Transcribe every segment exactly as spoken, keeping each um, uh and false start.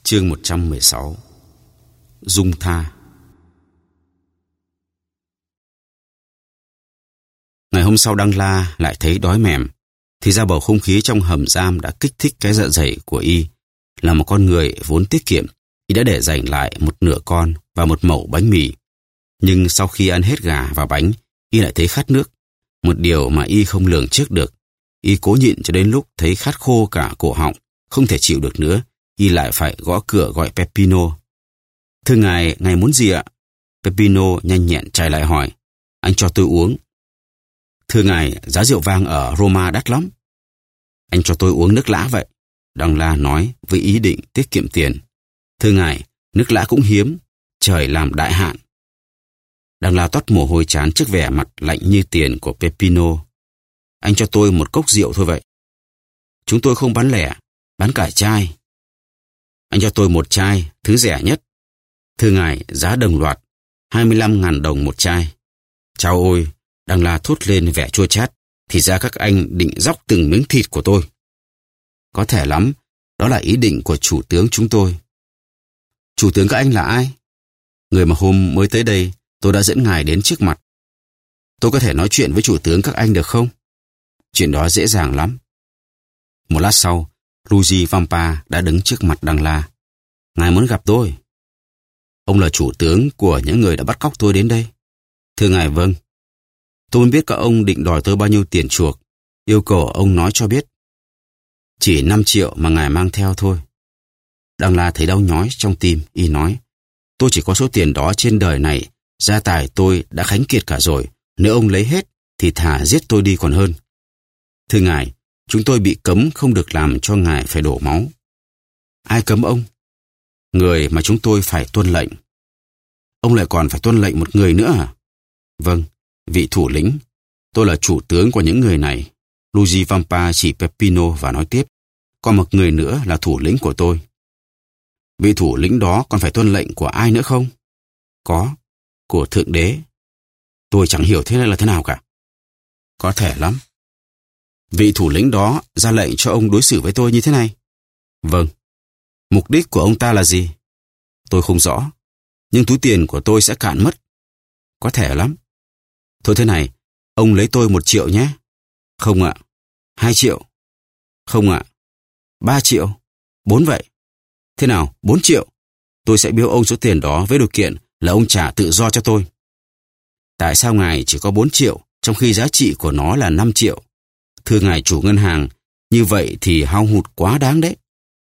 Chương một trăm mười sáu. Dung tha. Ngày hôm sau Đăng La lại thấy đói mềm, thì ra bầu không khí trong hầm giam đã kích thích cái dạ dày của y. Là một con người vốn tiết kiệm, y đã để dành lại một nửa con và một mẩu bánh mì. Nhưng sau khi ăn hết gà và bánh, y lại thấy khát nước, một điều mà y không lường trước được. Y cố nhịn cho đến lúc thấy khát khô cả cổ họng, không thể chịu được nữa, y lại phải gõ cửa gọi Peppino. Thưa ngài, ngài muốn gì ạ? Peppino nhanh nhẹn chạy lại hỏi. Anh cho tôi uống. Thưa ngài, giá rượu vang ở Roma đắt lắm. Anh cho tôi uống nước lã vậy. Đăng La nói với ý định tiết kiệm tiền. Thưa ngài, nước lã cũng hiếm, trời làm đại hạn. Đăng La toát mồ hôi trán trước vẻ mặt lạnh như tiền của Peppino. Anh cho tôi một cốc rượu thôi vậy. Chúng tôi không bán lẻ, bán cả chai. Anh cho tôi một chai, thứ rẻ nhất. Thưa ngài, giá đồng loạt, hai mươi lăm nghìn đồng một chai. Chao ôi, Đăng La thốt lên vẻ chua chát. Thì ra các anh định dóc từng miếng thịt của tôi. Có thể lắm, đó là ý định của chủ tướng chúng tôi. Chủ tướng các anh là ai? Người mà hôm mới tới đây, tôi đã dẫn ngài đến trước mặt. Tôi có thể nói chuyện với chủ tướng các anh được không? Chuyện đó dễ dàng lắm. Một lát sau, Luigi Vampa đã đứng trước mặt Đăng La. Ngài muốn gặp tôi. Ông là chủ tướng của những người đã bắt cóc tôi đến đây. Thưa ngài, vâng. Tôi muốn biết các ông định đòi tôi bao nhiêu tiền chuộc. Yêu cầu ông nói cho biết. Chỉ năm triệu mà ngài mang theo thôi. Đăng La thấy đau nhói trong tim, y nói. Tôi chỉ có số tiền đó trên đời này, gia tài tôi đã khánh kiệt cả rồi. Nếu ông lấy hết, thì thà giết tôi đi còn hơn. Thưa ngài, chúng tôi bị cấm không được làm cho ngài phải đổ máu. Ai cấm ông? Người mà chúng tôi phải tuân lệnh. Ông lại còn phải tuân lệnh một người nữa à? Vâng, vị thủ lĩnh. Tôi là chủ tướng của những người này. Luigi Vampa chỉ Peppino và nói tiếp. Còn một người nữa là thủ lĩnh của tôi. Vị thủ lĩnh đó còn phải tuân lệnh của ai nữa không? Có, của Thượng Đế. Tôi chẳng hiểu thế này là thế nào cả. Có thể lắm. Vị thủ lĩnh đó ra lệnh cho ông đối xử với tôi như thế này. Vâng. Mục đích của ông ta là gì? Tôi không rõ. Nhưng túi tiền của tôi sẽ cạn mất. Có thể lắm. Thôi thế này, ông lấy tôi một triệu nhé. Không ạ. Hai triệu. Không ạ. Ba triệu. Bốn vậy. Thế nào, bốn triệu. Tôi sẽ biếu ông số tiền đó với điều kiện là ông trả tự do cho tôi. Tại sao ngài chỉ có bốn triệu, trong khi giá trị của nó là năm triệu? Thưa ngài chủ ngân hàng, như vậy thì hao hụt quá đáng đấy.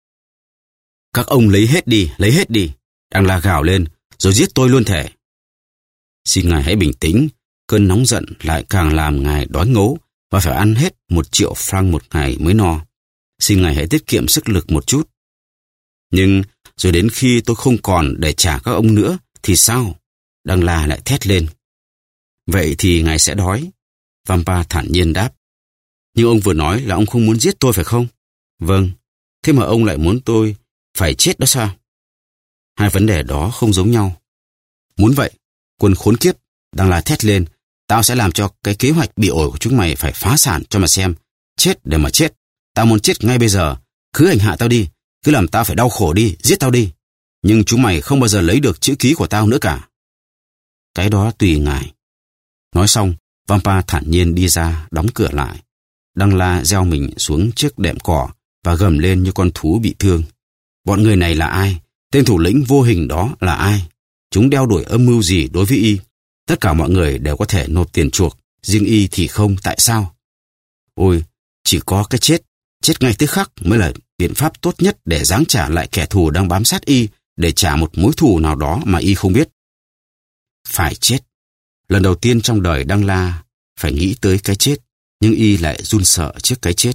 Các ông lấy hết đi, lấy hết đi. Đăng La gào lên, rồi giết tôi luôn thể. Xin ngài hãy bình tĩnh, cơn nóng giận lại càng làm ngài đói ngấu và phải ăn hết một triệu franc một ngày mới no. Xin ngài hãy tiết kiệm sức lực một chút. Nhưng rồi đến khi tôi không còn để trả các ông nữa thì sao? Đăng La lại thét lên. Vậy thì ngài sẽ đói. Vampa thản nhiên đáp. Nhưng ông vừa nói là ông không muốn giết tôi phải không? Vâng. Thế mà ông lại muốn tôi phải chết đó sao? Hai vấn đề đó không giống nhau. Muốn vậy, quân khốn kiếp, Đăng La thét lên. Tao sẽ làm cho cái kế hoạch bị ổi của chúng mày phải phá sản cho mà xem. Chết để mà chết. Tao muốn chết ngay bây giờ. Cứ hành hạ tao đi. Cứ làm tao phải đau khổ đi. Giết tao đi. Nhưng chúng mày không bao giờ lấy được chữ ký của tao nữa cả. Cái đó tùy ngài. Nói xong, Vampa thản nhiên đi ra, đóng cửa lại. Đăng La gieo mình xuống chiếc đệm cỏ và gầm lên như con thú bị thương. Bọn người này là ai? Tên thủ lĩnh vô hình đó là ai? Chúng đeo đuổi âm mưu gì đối với y? Tất cả mọi người đều có thể nộp tiền chuộc, riêng y thì không, tại sao? Ôi, chỉ có cái chết, chết ngay tức khắc mới là biện pháp tốt nhất để giáng trả lại kẻ thù đang bám sát y, để trả một mối thù nào đó mà y không biết. Phải chết. Lần đầu tiên trong đời Đăng La phải nghĩ tới cái chết, nhưng y lại run sợ trước cái chết.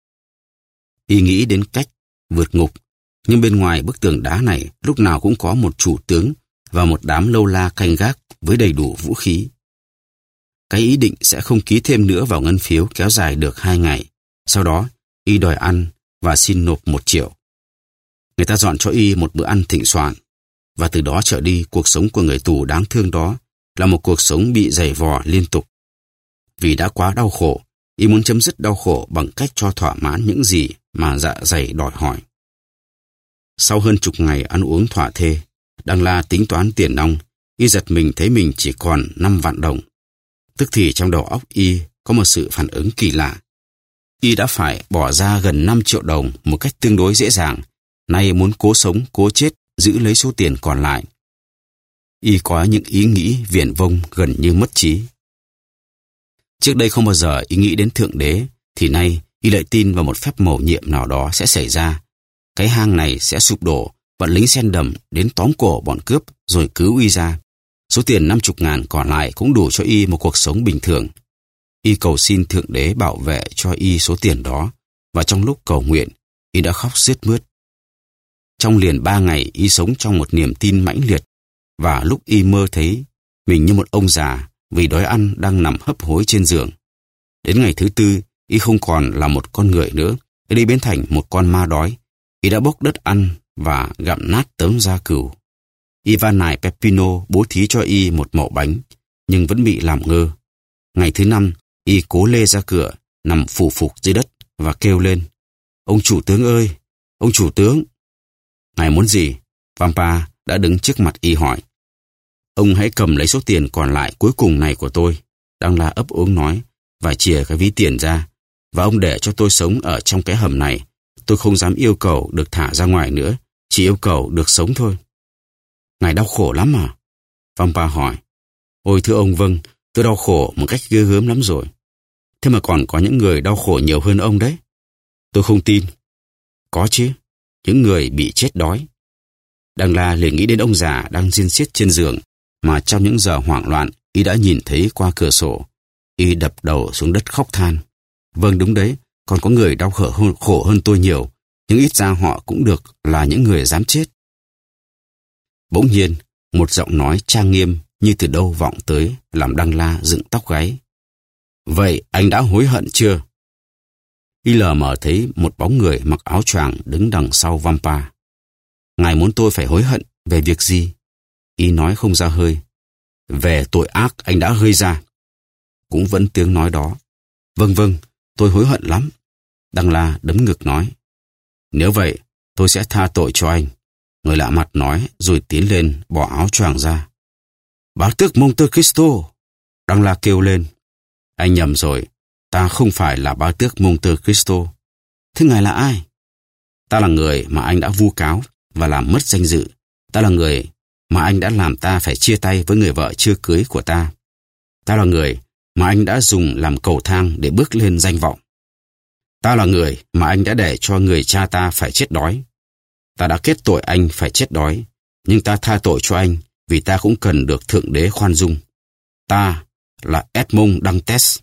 Y nghĩ đến cách vượt ngục, nhưng bên ngoài bức tường đá này lúc nào cũng có một chủ tướng và một đám lâu la canh gác với đầy đủ vũ khí. Cái ý định sẽ không ký thêm nữa vào ngân phiếu kéo dài được hai ngày. Sau đó, y đòi ăn và xin nộp một triệu. Người ta dọn cho y một bữa ăn thịnh soạn, và từ đó trở đi cuộc sống của người tù đáng thương đó là một cuộc sống bị giày vò liên tục. Vì đã quá đau khổ, y muốn chấm dứt đau khổ bằng cách cho thỏa mãn những gì mà dạ dày đòi hỏi. Sau hơn chục ngày ăn uống thỏa thê, Đăng La tính toán tiền nong, y giật mình thấy mình chỉ còn năm vạn đồng. Tức thì trong đầu óc y có một sự phản ứng kỳ lạ. Y đã phải bỏ ra gần năm triệu đồng một cách tương đối dễ dàng, nay muốn cố sống cố chết giữ lấy số tiền còn lại. Y có những ý nghĩ viển vông gần như mất trí. Trước đây không bao giờ y nghĩ đến Thượng Đế, thì nay y lại tin vào một phép mầu nhiệm nào đó sẽ xảy ra. Cái hang này sẽ sụp đổ, bọn lính sen đầm đến tóm cổ bọn cướp rồi cứu y ra. Số tiền năm chục ngàn còn lại cũng đủ cho y một cuộc sống bình thường. Y cầu xin Thượng Đế bảo vệ cho y số tiền đó, và trong lúc cầu nguyện, y đã khóc sướt mướt. Trong liền ba ngày, y sống trong một niềm tin mãnh liệt, và lúc y mơ thấy mình như một ông già vì đói ăn đang nằm hấp hối trên giường. Đến ngày thứ tư, y không còn là một con người nữa, y đi biến thành một con ma đói. Y đã bốc đất ăn và gặm nát tớm da cừu. Ivanae Pepino bố thí cho y một mẩu bánh, nhưng vẫn bị làm ngơ. Ngày thứ năm, y cố lê ra cửa, nằm phù phục dưới đất và kêu lên: "Ông chủ tướng ơi! Ông chủ tướng!" "Ngài muốn gì?" Vampa đã đứng trước mặt y hỏi. "Ông hãy cầm lấy số tiền còn lại cuối cùng này của tôi," Đăng La ấp úng nói, và chìa cái ví tiền ra. "Và ông để cho tôi sống ở trong cái hầm này. Tôi không dám yêu cầu được thả ra ngoài nữa, chỉ yêu cầu được sống thôi." "Ngài đau khổ lắm à?" Vampa hỏi. "Ôi thưa ông, vâng, tôi đau khổ một cách ghê gớm lắm rồi. Thế mà còn có những người đau khổ nhiều hơn ông đấy." "Tôi không tin." "Có chứ, những người bị chết đói." Đăng La liền nghĩ đến ông già đang xiên xiết trên giường, mà trong những giờ hoảng loạn, y đã nhìn thấy qua cửa sổ. Y đập đầu xuống đất khóc than. "Vâng, đúng đấy, còn có người đau khổ hơn, khổ hơn tôi nhiều, nhưng ít ra họ cũng được là những người dám chết." Bỗng nhiên, một giọng nói trang nghiêm như từ đâu vọng tới làm Đăng La dựng tóc gáy. "Vậy anh đã hối hận chưa?" Y lờ mờ thấy một bóng người mặc áo choàng đứng đằng sau Vampa. "Ngài muốn tôi phải hối hận về việc gì?" Y nói không ra hơi. "Về tội ác anh đã gây ra." Cũng vẫn tiếng nói đó. "Vâng vâng, tôi hối hận lắm." Đăng La đấm ngực nói. "Nếu vậy, tôi sẽ tha tội cho anh." Người lạ mặt nói rồi tiến lên bỏ áo choàng ra. "Bá tước Monte Cristo!" Đăng La kêu lên. "Anh nhầm rồi, ta không phải là bá tước Monte Cristo." "Thế ngài là ai?" "Ta là người mà anh đã vu cáo và làm mất danh dự. Ta là người mà anh đã làm ta phải chia tay với người vợ chưa cưới của ta. Ta là người mà anh đã dùng làm cầu thang để bước lên danh vọng. Ta là người mà anh đã để cho người cha ta phải chết đói. Ta đã kết tội anh phải chết đói, nhưng ta tha tội cho anh vì ta cũng cần được Thượng Đế khoan dung. Ta là Edmond Dantes."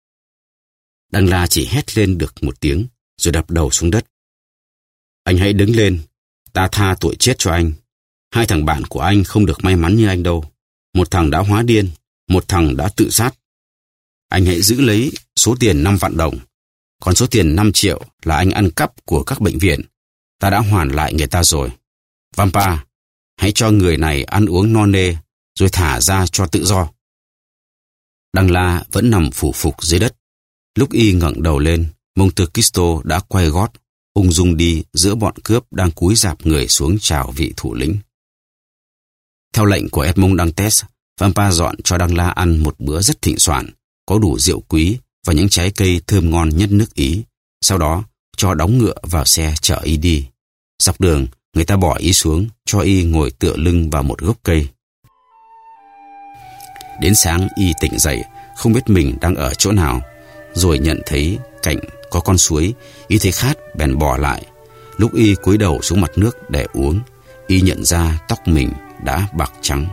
Đăng La chỉ hét lên được một tiếng rồi đập đầu xuống đất. "Anh hãy đứng lên, ta tha tội chết cho anh. Hai thằng bạn của anh không được may mắn như anh đâu. Một thằng đã hóa điên, một thằng đã tự sát. Anh hãy giữ lấy số tiền năm vạn đồng. Còn số tiền năm triệu là anh ăn cắp của các bệnh viện. Ta đã hoàn lại người ta rồi. Vampa, hãy cho người này ăn uống no nê, rồi thả ra cho tự do." Đăng La vẫn nằm phủ phục dưới đất. Lúc y ngẩng đầu lên, Monte Cristo đã quay gót, ung dung đi giữa bọn cướp đang cúi rạp người xuống chào vị thủ lĩnh. Theo lệnh của Edmond Dantes, Vampa dọn cho Đăng La ăn một bữa rất thịnh soạn, có đủ rượu quý và những trái cây thơm ngon nhất nước Ý. Sau đó, cho đóng ngựa vào xe chở y đi. Dọc đường, người ta bỏ y xuống, cho y ngồi tựa lưng vào một gốc cây. Đến sáng y tỉnh dậy, không biết mình đang ở chỗ nào, rồi nhận thấy cạnh có con suối, y thấy khát bèn bỏ lại. Lúc y cúi đầu xuống mặt nước để uống, y nhận ra tóc mình đã bạc trắng.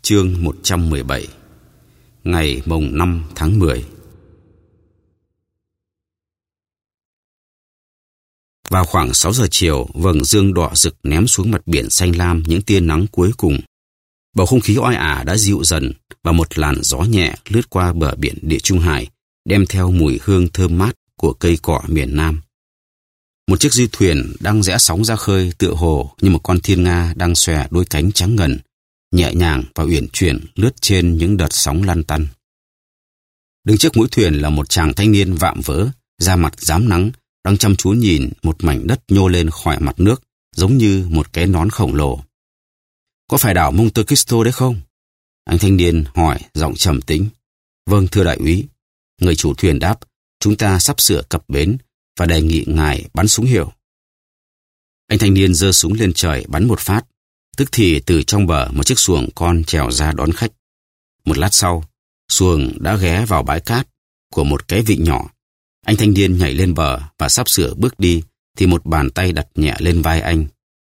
Chương một trăm mười bảy. Ngày mồng năm tháng mười. Vào khoảng sáu giờ chiều, vầng dương đỏ rực ném xuống mặt biển xanh lam những tia nắng cuối cùng. Bầu không khí oi ả đã dịu dần và một làn gió nhẹ lướt qua bờ biển Địa Trung Hải, đem theo mùi hương thơm mát của cây cỏ miền Nam. Một chiếc du thuyền đang rẽ sóng ra khơi tựa hồ như một con thiên nga đang xòe đôi cánh trắng ngần, nhẹ nhàng và uyển chuyển lướt trên những đợt sóng lăn tăn. Đứng trước mũi thuyền là một chàng thanh niên vạm vỡ, da mặt rám nắng, đang chăm chú nhìn một mảnh đất nhô lên khỏi mặt nước, giống như một cái nón khổng lồ. Có phải đảo Monte Cristo đấy không? Anh thanh niên hỏi, giọng trầm tĩnh. Vâng, thưa đại úy. Người chủ thuyền đáp, chúng ta sắp sửa cập bến và đề nghị ngài bắn súng hiệu. Anh thanh niên giơ súng lên trời bắn một phát. Tức thì từ trong bờ một chiếc xuồng con trèo ra đón khách. Một lát sau, xuồng đã ghé vào bãi cát của một cái vịnh nhỏ. Anh thanh niên nhảy lên bờ và sắp sửa bước đi thì một bàn tay đặt nhẹ lên vai anh.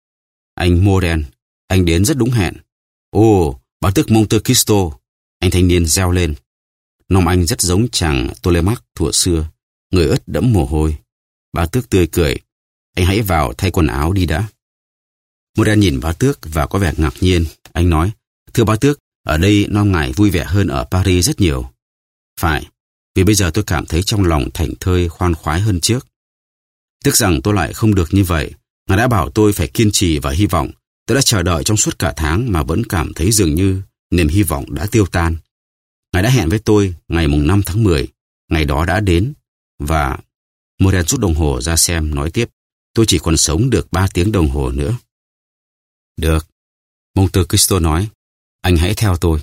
Anh Morel, anh đến rất đúng hẹn. Ồ, bá tước Monte Cristo, anh thanh niên reo lên. Nom anh rất giống chàng Tolemac thuở xưa, người ướt đẫm mồ hôi. Bá tước tươi cười. Anh hãy vào thay quần áo đi đã. Morel nhìn bá tước và có vẻ ngạc nhiên. Anh nói, thưa bá tước, ở đây nom ngài vui vẻ hơn ở Paris rất nhiều. Phải, vì bây giờ tôi cảm thấy trong lòng thảnh thơi khoan khoái hơn trước. Tiếc rằng tôi lại không được như vậy. Ngài đã bảo tôi phải kiên trì và hy vọng. Tôi đã chờ đợi trong suốt cả tháng mà vẫn cảm thấy dường như niềm hy vọng đã tiêu tan. Ngài đã hẹn với tôi ngày mùng năm tháng mười. Ngày đó đã đến. Và Morel rút đồng hồ ra xem, nói tiếp. Tôi chỉ còn sống được ba tiếng đồng hồ nữa. Được. Monte Cristo nói. Anh hãy theo tôi.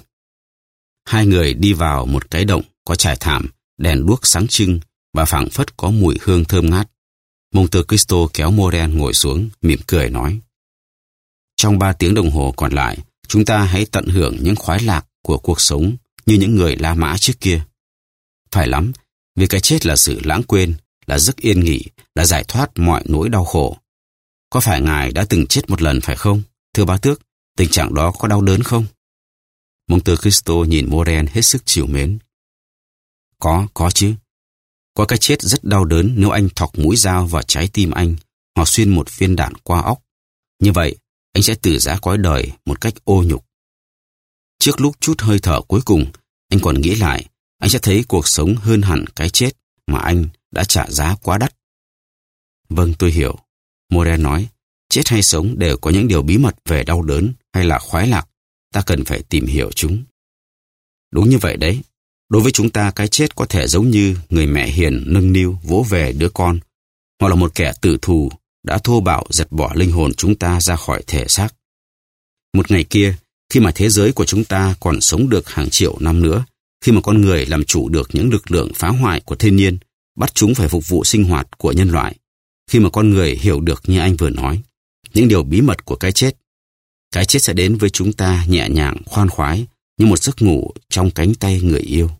Hai người đi vào một cái động có trải thảm, đèn đuốc sáng trưng và phảng phất có mùi hương thơm ngát. Monte Cristo kéo Morel ngồi xuống, mỉm cười nói. Trong ba tiếng đồng hồ còn lại, chúng ta hãy tận hưởng những khoái lạc của cuộc sống như những người La Mã trước kia. Phải lắm, vì cái chết là sự lãng quên, là giấc yên nghỉ, là giải thoát mọi nỗi đau khổ. Có phải ngài đã từng chết một lần phải không? Thưa bá tước, tình trạng đó có đau đớn không? Monte Cristo nhìn Morel hết sức trìu mến. Có, có chứ. Có cái chết rất đau đớn nếu anh thọc mũi dao vào trái tim anh hoặc xuyên một viên đạn qua óc. Như vậy, anh sẽ từ giã cõi đời một cách ô nhục. Trước lúc trút hơi thở cuối cùng, anh còn nghĩ lại, anh sẽ thấy cuộc sống hơn hẳn cái chết mà anh đã trả giá quá đắt. Vâng, tôi hiểu. Morel nói, chết hay sống đều có những điều bí mật về đau đớn hay là khoái lạc. Ta cần phải tìm hiểu chúng. Đúng như vậy đấy. Đối với chúng ta, cái chết có thể giống như người mẹ hiền nâng niu vỗ về đứa con, hoặc là một kẻ tử thù đã thô bạo giật bỏ linh hồn chúng ta ra khỏi thể xác. Một ngày kia, khi mà thế giới của chúng ta còn sống được hàng triệu năm nữa, khi mà con người làm chủ được những lực lượng phá hoại của thiên nhiên, bắt chúng phải phục vụ sinh hoạt của nhân loại, khi mà con người hiểu được như anh vừa nói, những điều bí mật của cái chết, cái chết sẽ đến với chúng ta nhẹ nhàng, khoan khoái, như một giấc ngủ trong cánh tay người yêu.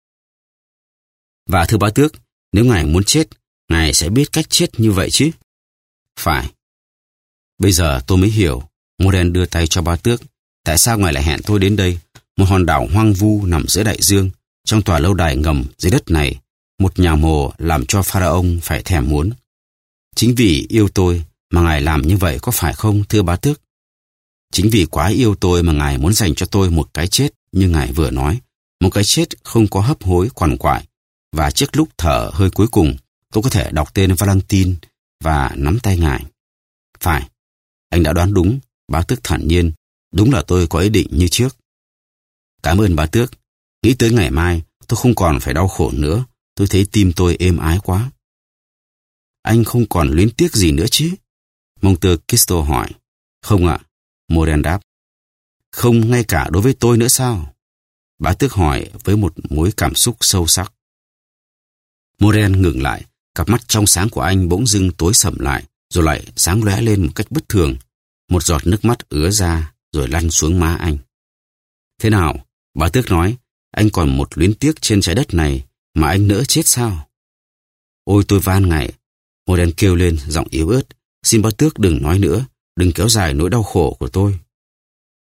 Và thưa bá tước, nếu ngài muốn chết, ngài sẽ biết cách chết như vậy chứ? Phải. Bây giờ tôi mới hiểu. Morel đưa tay cho bá tước. Tại sao ngài lại hẹn tôi đến đây, một hòn đảo hoang vu nằm giữa đại dương, trong tòa lâu đài ngầm dưới đất này, một nhà mồ làm cho pharaoh phải thèm muốn. Chính vì yêu tôi mà ngài làm như vậy có phải không, thưa bá tước? Chính vì quá yêu tôi mà ngài muốn dành cho tôi một cái chết như ngài vừa nói, một cái chết không có hấp hối quằn quại, và trước lúc thở hơi cuối cùng, tôi có thể đọc tên Valentine và nắm tay ngài. Phải, anh đã đoán đúng, bá tước thản nhiên, đúng là tôi có ý định như trước. Cảm ơn bá tước, nghĩ tới ngày mai, tôi không còn phải đau khổ nữa, tôi thấy tim tôi êm ái quá. Anh không còn luyến tiếc gì nữa chứ? Monte Cristo hỏi. Không ạ, Morel đáp. Không ngay cả đối với tôi nữa sao? Bá tước hỏi với một mối cảm xúc sâu sắc. Morel ngừng lại, cặp mắt trong sáng của anh bỗng dưng tối sầm lại, rồi lại sáng lóe lên một cách bất thường. Một giọt nước mắt ứa ra, rồi lăn xuống má anh. Thế nào? Bá tước nói, anh còn một luyến tiếc trên trái đất này mà anh nỡ chết sao? Ôi tôi van ngài, Morel kêu lên giọng yếu ớt, xin bá tước đừng nói nữa, đừng kéo dài nỗi đau khổ của tôi.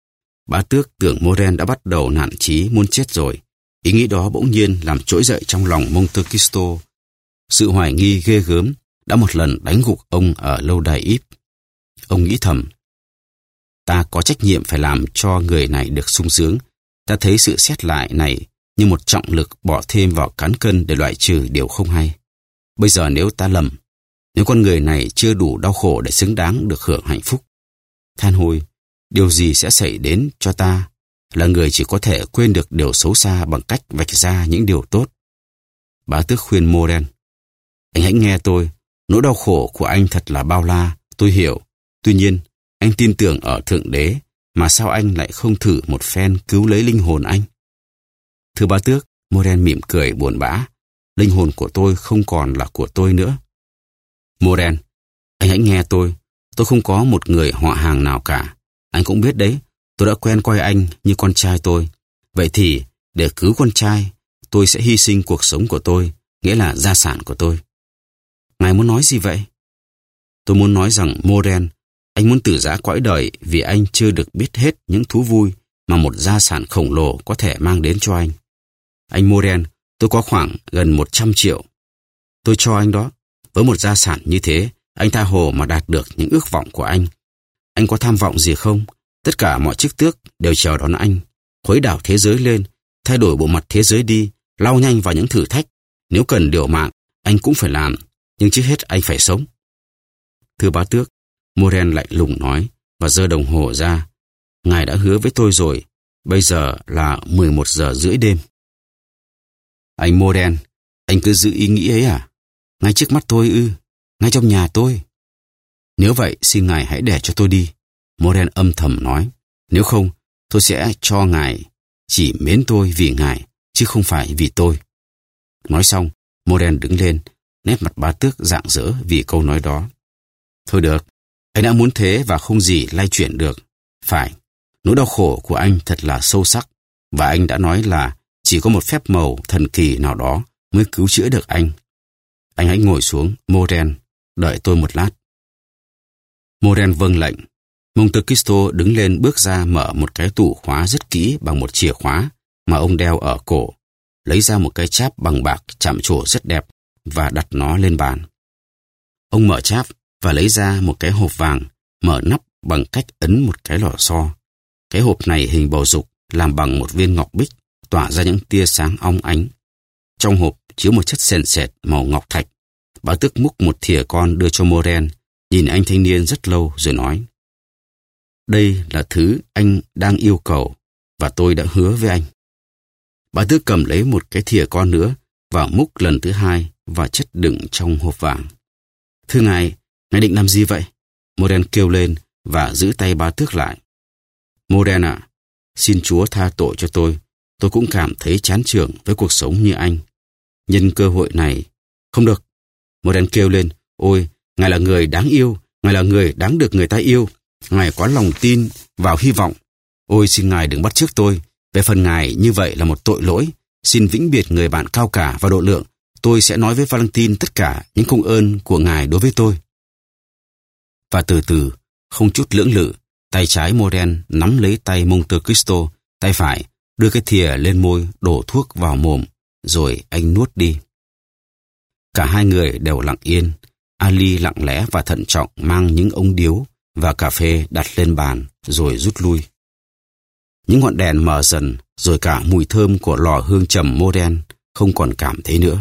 Bá tước tưởng Moren đã bắt đầu nản chí muốn chết rồi. Ý nghĩ đó bỗng nhiên làm trỗi dậy trong lòng Monte Cristo. Sự hoài nghi ghê gớm đã một lần đánh gục ông ở lâu đài Íp. Ông nghĩ thầm, ta có trách nhiệm phải làm cho người này được sung sướng. Ta thấy sự xét lại này như một trọng lực bỏ thêm vào cán cân để loại trừ điều không hay. Bây giờ nếu ta lầm, nếu con người này chưa đủ đau khổ để xứng đáng được hưởng hạnh phúc, than hôi, điều gì sẽ xảy đến cho ta là người chỉ có thể quên được điều xấu xa bằng cách vạch ra những điều tốt. Bá tước khuyên Moren, anh hãy nghe tôi, nỗi đau khổ của anh thật là bao la, tôi hiểu. Tuy nhiên, anh tin tưởng ở Thượng Đế, mà sao anh lại không thử một phen cứu lấy linh hồn anh? Thưa bá tước, Moren mỉm cười buồn bã, linh hồn của tôi không còn là của tôi nữa. Moren, anh hãy nghe tôi, tôi không có một người họ hàng nào cả. Anh cũng biết đấy, tôi đã quen coi anh như con trai tôi. Vậy thì, để cứu con trai, tôi sẽ hy sinh cuộc sống của tôi, nghĩa là gia sản của tôi. Ngài muốn nói gì vậy? Tôi muốn nói rằng, Moren, anh muốn tử giã cõi đời vì anh chưa được biết hết những thú vui mà một gia sản khổng lồ có thể mang đến cho anh. Anh Moren, tôi có khoảng gần một trăm triệu. Tôi cho anh đó. Với một gia sản như thế, anh tha hồ mà đạt được những ước vọng của anh. Anh có tham vọng gì không? Tất cả mọi chức tước đều chào đón anh. Khuấy đảo thế giới lên, thay đổi bộ mặt thế giới đi, lao nhanh vào những thử thách. Nếu cần liều mạng, anh cũng phải làm. Nhưng trước hết anh phải sống. Thưa bá tước, Moren lạnh lùng nói và giơ đồng hồ ra. Ngài đã hứa với tôi rồi, bây giờ là mười một giờ rưỡi đêm. Anh Moren, anh cứ giữ ý nghĩ ấy à? Ngay trước mắt tôi ư? Ngay trong nhà tôi? Nếu vậy, xin ngài hãy để cho tôi đi. Moren âm thầm nói. Nếu không, tôi sẽ cho ngài chỉ mến tôi vì ngài, chứ không phải vì tôi. Nói xong, Moren đứng lên, nét mặt bá tước rạng rỡ vì câu nói đó. Thôi được, anh đã muốn thế và không gì lay chuyển được. Phải, nỗi đau khổ của anh thật là sâu sắc, và anh đã nói là chỉ có một phép màu thần kỳ nào đó mới cứu chữa được anh. Anh hãy ngồi xuống, Moren, đợi tôi một lát. Moren vâng lệnh. Monte Cristo đứng lên bước ra mở một cái tủ khóa rất kỹ bằng một chìa khóa mà ông đeo ở cổ, lấy ra một cái cháp bằng bạc chạm trổ rất đẹp và đặt nó lên bàn. Ông mở cháp và lấy ra một cái hộp vàng, mở nắp bằng cách ấn một cái lò xo. Cái hộp này hình bầu dục, làm bằng một viên ngọc bích, tỏa ra những tia sáng óng ánh. Trong hộp chứa một chất sền sệt màu ngọc thạch. Bá tước múc một thìa con đưa cho Moren, nhìn anh thanh niên rất lâu rồi nói: Đây là thứ anh đang yêu cầu và tôi đã hứa với anh. Bá tước cầm lấy một cái thìa con nữa và múc lần thứ hai và chất đựng trong hộp vàng. Thưa ngài, ngài định làm gì vậy? Moren kêu lên và giữ tay bá tước lại. Moren ạ, à, xin Chúa tha tội cho tôi. Tôi cũng cảm thấy chán chường với cuộc sống như anh. Nhân cơ hội này... Không được. Moren kêu lên. Ôi, ngài là người đáng yêu. Ngài là người đáng được người ta yêu. Ngài có lòng tin vào hy vọng. Ôi, xin ngài đừng bắt chước tôi. Về phần ngài, như vậy là một tội lỗi. Xin vĩnh biệt người bạn cao cả và độ lượng. Tôi sẽ nói với Valentine tất cả những công ơn của ngài đối với tôi. Và từ từ, không chút lưỡng lự, tay trái Moren nắm lấy tay Monte Cristo, tay phải đưa cái thìa lên môi, đổ thuốc vào mồm, rồi anh nuốt đi. Cả hai người đều lặng yên. Ali lặng lẽ và thận trọng mang những ống điếu và cà phê đặt lên bàn, rồi rút lui. Những ngọn đèn mờ dần, rồi cả mùi thơm của lò hương trầm Moren không còn cảm thấy nữa.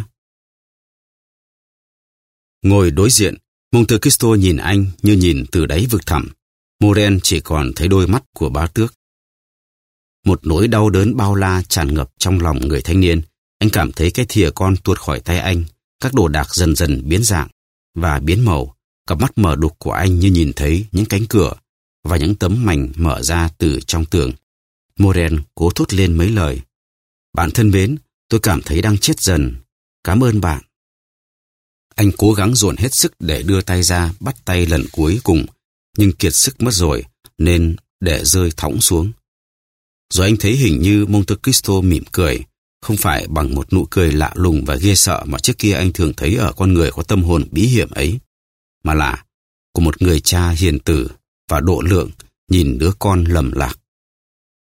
Ngồi đối diện, Monte Cristo nhìn anh như nhìn từ đáy vực thẳm. Moren chỉ còn thấy đôi mắt của bá tước. Một nỗi đau đớn bao la tràn ngập trong lòng người thanh niên. Anh cảm thấy cái thìa con tuột khỏi tay anh, các đồ đạc dần dần biến dạng và biến màu. Cặp mắt mờ đục của anh như nhìn thấy những cánh cửa và những tấm mảnh mở ra từ trong tường. Moren cố thốt lên mấy lời. Bạn thân mến, tôi cảm thấy đang chết dần. Cảm ơn bạn. Anh cố gắng dồn hết sức để đưa tay ra bắt tay lần cuối cùng, nhưng kiệt sức mất rồi nên để rơi thõng xuống. Rồi anh thấy hình như Monte Cristo mỉm cười, không phải bằng một nụ cười lạ lùng và ghê sợ mà trước kia anh thường thấy ở con người có tâm hồn bí hiểm ấy, mà là của một người cha hiền tử và độ lượng nhìn đứa con lầm lạc.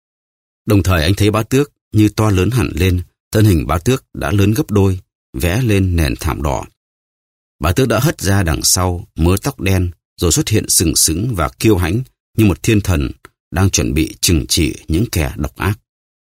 Đồng thời anh thấy bá tước như to lớn hẳn lên, thân hình bá tước đã lớn gấp đôi, vẽ lên nền thảm đỏ. Bá tước đã hất ra đằng sau mớ tóc đen, rồi xuất hiện sừng sững và kiêu hãnh như một thiên thần đang chuẩn bị trừng trị những kẻ độc ác.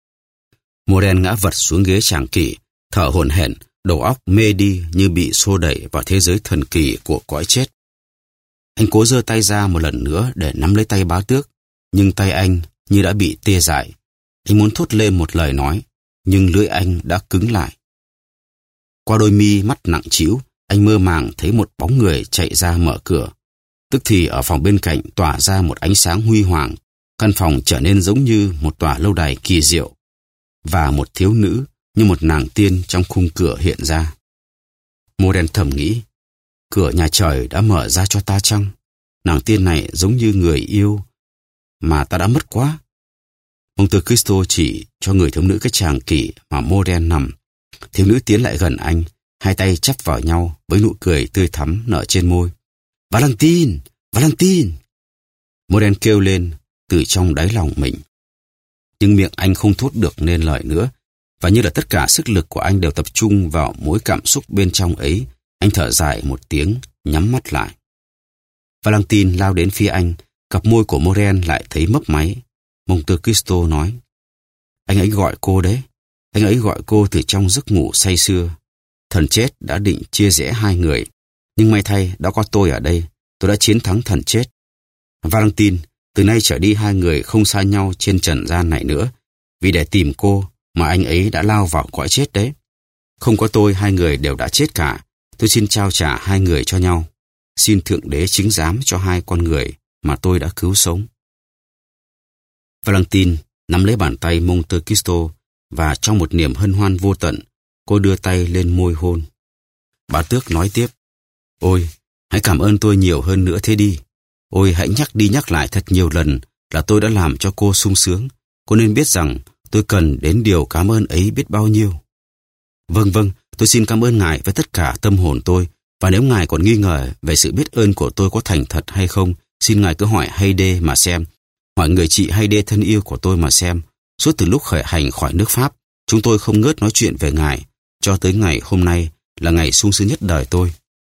Morel ngã vật xuống ghế tràng kỵ, thở hổn hển, đầu óc mê đi như bị xô đẩy vào thế giới thần kỳ của cõi chết. Anh cố giơ tay ra một lần nữa để nắm lấy tay bá tước, nhưng tay anh như đã bị tê dại. Anh muốn thốt lên một lời nói, nhưng lưỡi anh đã cứng lại. Qua đôi mi mắt nặng trĩu, anh mơ màng thấy một bóng người chạy ra mở cửa. Tức thì ở phòng bên cạnh tỏa ra một ánh sáng huy hoàng, căn phòng trở nên giống như một tòa lâu đài kỳ diệu, và một thiếu nữ như một nàng tiên trong khung cửa hiện ra. Morel thầm nghĩ, cửa nhà trời đã mở ra cho ta chăng? Nàng tiên này giống như người yêu mà ta đã mất quá. Monte Cristo chỉ cho người thiếu nữ cái tràng kỵ mà Morel nằm. Thiếu nữ tiến lại gần anh, hai tay chắp vào nhau với nụ cười tươi thắm nở trên môi. Valentine! Valentine! Morel kêu lên từ trong đáy lòng mình. Nhưng miệng anh không thốt được nên lời nữa, và như là tất cả sức lực của anh đều tập trung vào mối cảm xúc bên trong ấy, anh thở dài một tiếng, nhắm mắt lại. Valentine lao đến phía anh, cặp môi của Morel lại thấy mấp máy. Monte Cristo nói, anh ấy gọi cô đấy, anh ấy gọi cô từ trong giấc ngủ say sưa. Thần chết đã định chia rẽ hai người, nhưng may thay đã có tôi ở đây, tôi đã chiến thắng thần chết. Valentine, từ nay trở đi hai người không xa nhau trên trần gian này nữa, vì để tìm cô mà anh ấy đã lao vào cõi chết đấy. Không có tôi, hai người đều đã chết cả. Tôi xin trao trả hai người cho nhau. Xin Thượng Đế chứng giám cho hai con người mà tôi đã cứu sống. Valentine nắm lấy bàn tay Monte Cristo và trong một niềm hân hoan vô tận, cô đưa tay lên môi hôn. Bá tước nói tiếp, ôi, hãy cảm ơn tôi nhiều hơn nữa thế đi. Ôi, hãy nhắc đi nhắc lại thật nhiều lần là tôi đã làm cho cô sung sướng. Cô nên biết rằng tôi cần đến điều cảm ơn ấy biết bao nhiêu. Vâng vâng, tôi xin cảm ơn ngài với tất cả tâm hồn tôi, và nếu ngài còn nghi ngờ về sự biết ơn của tôi có thành thật hay không, xin ngài cứ hỏi Haydée mà xem. Hỏi người chị Haydée thân yêu của tôi mà xem. Suốt từ lúc khởi hành khỏi nước Pháp, chúng tôi không ngớt nói chuyện về ngài, cho tới ngày hôm nay là ngày sung sướng nhất đời tôi.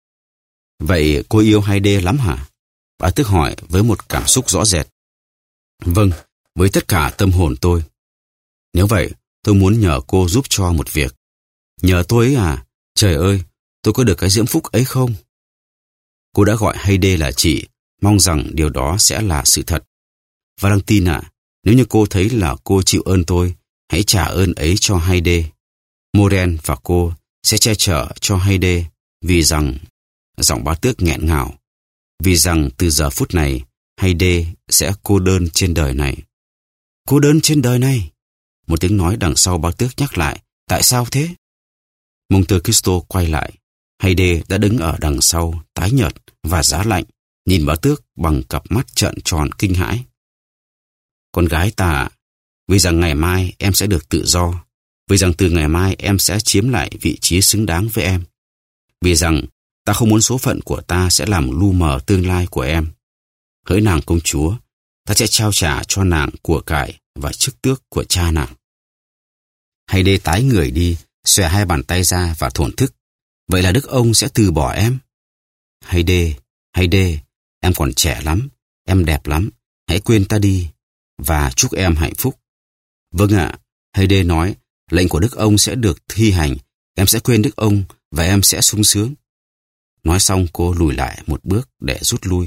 Vậy cô yêu Haydée lắm hả? Bá tước hỏi với một cảm xúc rõ rệt. Vâng, với tất cả tâm hồn tôi. Nếu vậy, tôi muốn nhờ cô giúp cho một việc. Nhờ tôi ấy à? Trời ơi, tôi có được cái diễm phúc ấy không? Cô đã gọi Haydée là chị, mong rằng điều đó sẽ là sự thật. Valentine à, nếu như cô thấy là cô chịu ơn tôi, hãy trả ơn ấy cho Haydée. Morel và cô sẽ che chở cho Haydée, vì rằng, giọng bá tước nghẹn ngào, vì rằng từ giờ phút này, Haydée sẽ cô đơn trên đời này. Cô đơn trên đời này? Một tiếng nói đằng sau bá tước nhắc lại, tại sao thế? Monte Cristo quay lại. Haydée đã đứng ở đằng sau, tái nhợt và giá lạnh, nhìn bá tước bằng cặp mắt trợn tròn kinh hãi. Con gái ta, vì rằng ngày mai em sẽ được tự do, vì rằng từ ngày mai em sẽ chiếm lại vị trí xứng đáng với em, vì rằng ta không muốn số phận của ta sẽ làm lu mờ tương lai của em. Hỡi nàng công chúa, ta sẽ trao trả cho nàng của cải và chức tước của cha nàng. Haydée tái người đi, xòe hai bàn tay ra và thổn thức. Vậy là đức ông sẽ từ bỏ em? Haydée, Haydée, em còn trẻ lắm, em đẹp lắm, hãy quên ta đi, và chúc em hạnh phúc. Vâng ạ, Haydée nói, lệnh của đức ông sẽ được thi hành, em sẽ quên đức ông và em sẽ sung sướng. Nói xong cô lùi lại một bước để rút lui.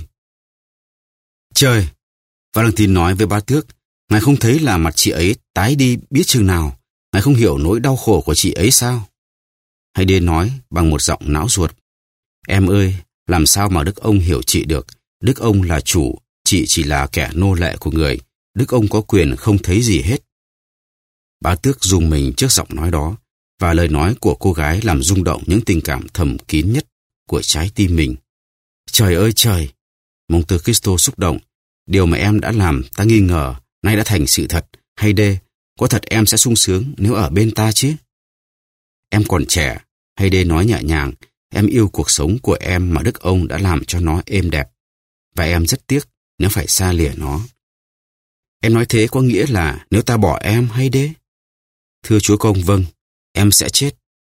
Trời! Valentine nói với bá tước, ngài không thấy là mặt chị ấy tái đi biết chừng nào, ngài không hiểu nỗi đau khổ của chị ấy sao? Haydée nói bằng một giọng não ruột, em ơi, làm sao mà đức ông hiểu chị được, đức ông là chủ, chị chỉ là kẻ nô lệ của người, đức ông có quyền không thấy gì hết. Bá tước rùng mình trước giọng nói đó, và lời nói của cô gái làm rung động những tình cảm thầm kín nhất của trái tim mình. Trời ơi trời! Monte Cristo xúc động. Điều mà em đã làm ta nghi ngờ, nay đã thành sự thật. Haydée, có thật em sẽ sung sướng nếu ở bên ta chứ? Em còn trẻ, Haydée nói nhẹ nhàng. Em yêu cuộc sống của em mà đức ông đã làm cho nó êm đẹp. Và em rất tiếc nếu phải xa lìa nó. Em nói thế có nghĩa là nếu ta bỏ em hay đế? Thưa Chúa Công, vâng, em sẽ chết.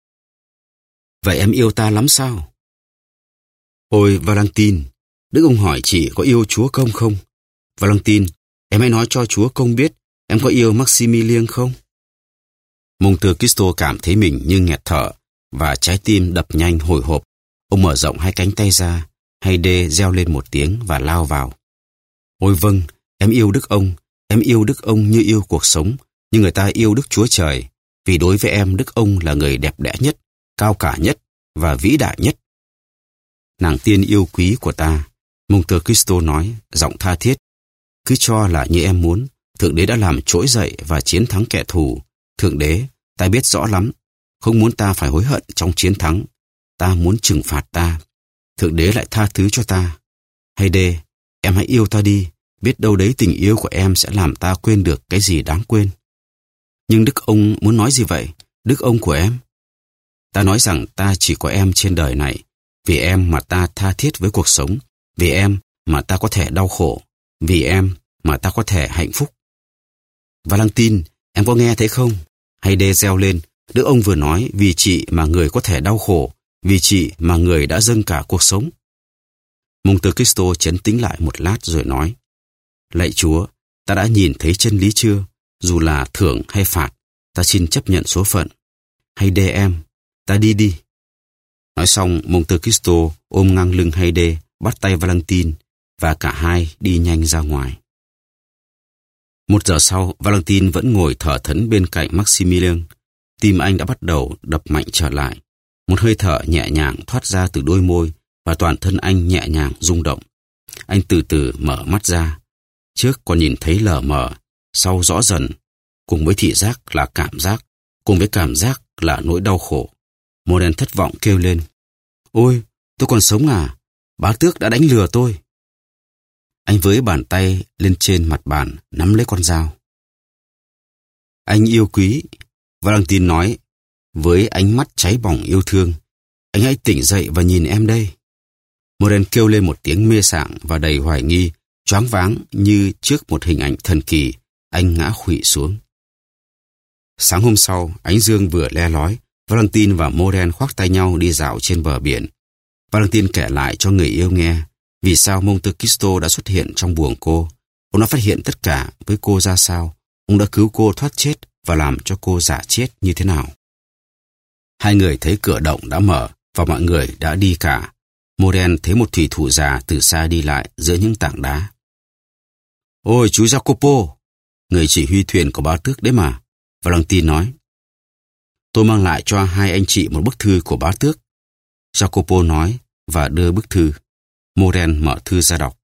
Vậy em yêu ta lắm sao? Ôi Valentine, Đức ông hỏi chị có yêu Chúa Công không? Valentine, em hãy nói cho Chúa Công biết em có yêu Maximilien không? Monte Cristo cảm thấy mình như nghẹt thở và trái tim đập nhanh hồi hộp. Ông mở rộng hai cánh tay ra, Haydée reo lên một tiếng và lao vào. Ôi vâng, em yêu Đức ông, em yêu Đức ông như yêu cuộc sống, như người ta yêu Đức Chúa Trời, vì đối với em Đức ông là người đẹp đẽ nhất, cao cả nhất và vĩ đại nhất. Nàng tiên yêu quý của ta, Monte Cristo nói, giọng tha thiết. Cứ cho là như em muốn, Thượng Đế đã làm trỗi dậy và chiến thắng kẻ thù. Thượng Đế, ta biết rõ lắm, không muốn ta phải hối hận trong chiến thắng. Ta muốn trừng phạt ta. Thượng Đế lại tha thứ cho ta. Haydée, em hãy yêu ta đi, biết đâu đấy tình yêu của em sẽ làm ta quên được cái gì đáng quên. Nhưng Đức ông muốn nói gì vậy, Đức ông của em? Ta nói rằng ta chỉ có em trên đời này, vì em mà ta tha thiết với cuộc sống, vì em mà ta có thể đau khổ, vì em mà ta có thể hạnh phúc. Valentine, em có nghe thấy không? Haydée reo lên, Đức ông vừa nói vì chị mà người có thể đau khổ, vì chị mà người đã dâng cả cuộc sống. Monte Cristo trấn tĩnh lại một lát rồi nói, lạy Chúa, ta đã nhìn thấy chân lý chưa? Dù là thưởng hay phạt, ta xin chấp nhận số phận. Haydée em, ta đi đi. Nói xong, Monte Cristo ôm ngang lưng Haydée, bắt tay Valentine, và cả hai đi nhanh ra ngoài. Một giờ sau, Valentine vẫn ngồi thở thẫn bên cạnh Maximilien. Tim anh đã bắt đầu đập mạnh trở lại. Một hơi thở nhẹ nhàng thoát ra từ đôi môi và toàn thân anh nhẹ nhàng rung động. Anh từ từ mở mắt ra. Trước còn nhìn thấy lờ mờ, sau rõ dần. Cùng với thị giác là cảm giác, cùng với cảm giác là nỗi đau khổ. Morel thất vọng kêu lên. Ôi, tôi còn sống à? Bá tước đã đánh lừa tôi. Anh với bàn tay lên trên mặt bàn, nắm lấy con dao. Anh yêu quý, Valentine nói, với ánh mắt cháy bỏng yêu thương. Anh hãy tỉnh dậy và nhìn em đây. Morel kêu lên một tiếng mê sảng và đầy hoài nghi, choáng váng như trước một hình ảnh thần kỳ. Anh ngã khuỵu xuống. Sáng hôm sau, ánh dương vừa le lói, Valentine và Morel khoác tay nhau đi dạo trên bờ biển. Valentine kể lại cho người yêu nghe vì sao Monte Cristo đã xuất hiện trong buồng cô. Ông đã phát hiện tất cả với cô ra sao. Ông đã cứu cô thoát chết và làm cho cô giả chết như thế nào. Hai người thấy cửa động đã mở và mọi người đã đi cả. Morel thấy một thủy thủ già từ xa đi lại giữa những tảng đá. Ôi chú Jacopo, người chỉ huy thuyền của bá tước đấy mà, Valentine nói. Tôi mang lại cho hai anh chị một bức thư của bá tước, Jacopo nói và đưa bức thư. Morel mở thư ra đọc.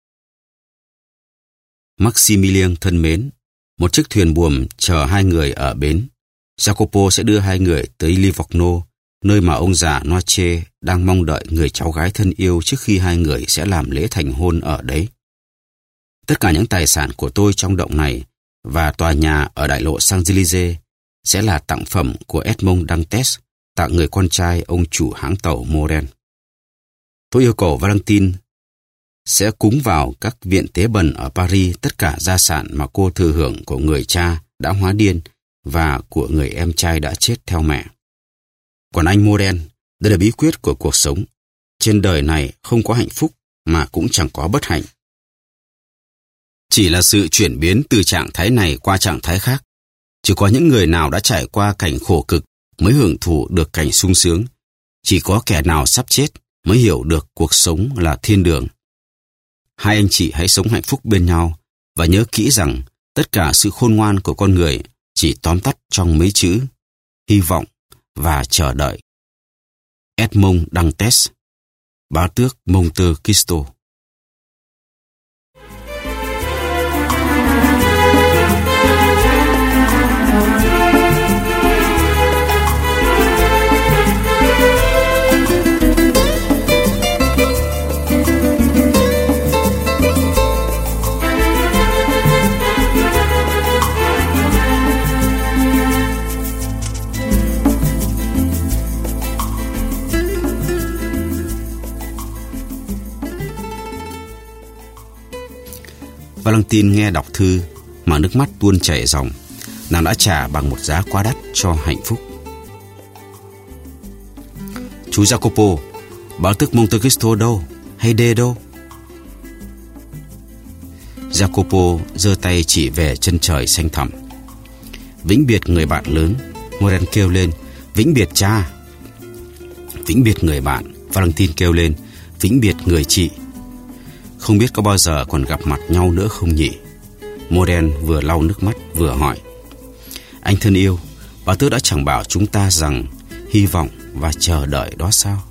Maximilien thân mến, một chiếc thuyền buồm chờ hai người ở bến. Jacopo sẽ đưa hai người tới Livorno, nơi mà ông già Noce đang mong đợi người cháu gái thân yêu trước khi hai người sẽ làm lễ thành hôn ở đấy. Tất cả những tài sản của tôi trong động này và tòa nhà ở đại lộ Champs-Élysées sẽ là tặng phẩm của Edmond Dantes, tặng người con trai ông chủ hãng tàu Morel. Tôi yêu cầu Valentine sẽ cúng vào các viện tế bần ở Paris tất cả gia sản mà cô thừa hưởng của người cha đã hóa điên và của người em trai đã chết theo mẹ. Còn anh Morel, đây là bí quyết của cuộc sống. Trên đời này không có hạnh phúc mà cũng chẳng có bất hạnh. Chỉ là sự chuyển biến từ trạng thái này qua trạng thái khác. Chỉ có những người nào đã trải qua cảnh khổ cực mới hưởng thụ được cảnh sung sướng. Chỉ có kẻ nào sắp chết mới hiểu được cuộc sống là thiên đường. Hai anh chị hãy sống hạnh phúc bên nhau và nhớ kỹ rằng tất cả sự khôn ngoan của con người chỉ tóm tắt trong mấy chữ hy vọng và chờ đợi. Edmond Dantes, bá tước Monte Cristo. Valentine nghe đọc thư mà nước mắt tuôn chảy ròng. Nàng đã trả bằng một giá quá đắt cho hạnh phúc. Chú Jacopo, báo thức Monte Cristo đâu? Hay đê đâu? Jacopo giơ tay chỉ về chân trời xanh thẳm. Vĩnh biệt người bạn lớn, Morel kêu lên. Vĩnh biệt cha. Vĩnh biệt người bạn, Valentine kêu lên. Vĩnh biệt người chị. Không biết có bao giờ còn gặp mặt nhau nữa không nhỉ? Morel vừa lau nước mắt vừa hỏi. Anh thân yêu, báo tước đã chẳng bảo chúng ta rằng hy vọng và chờ đợi đó sao?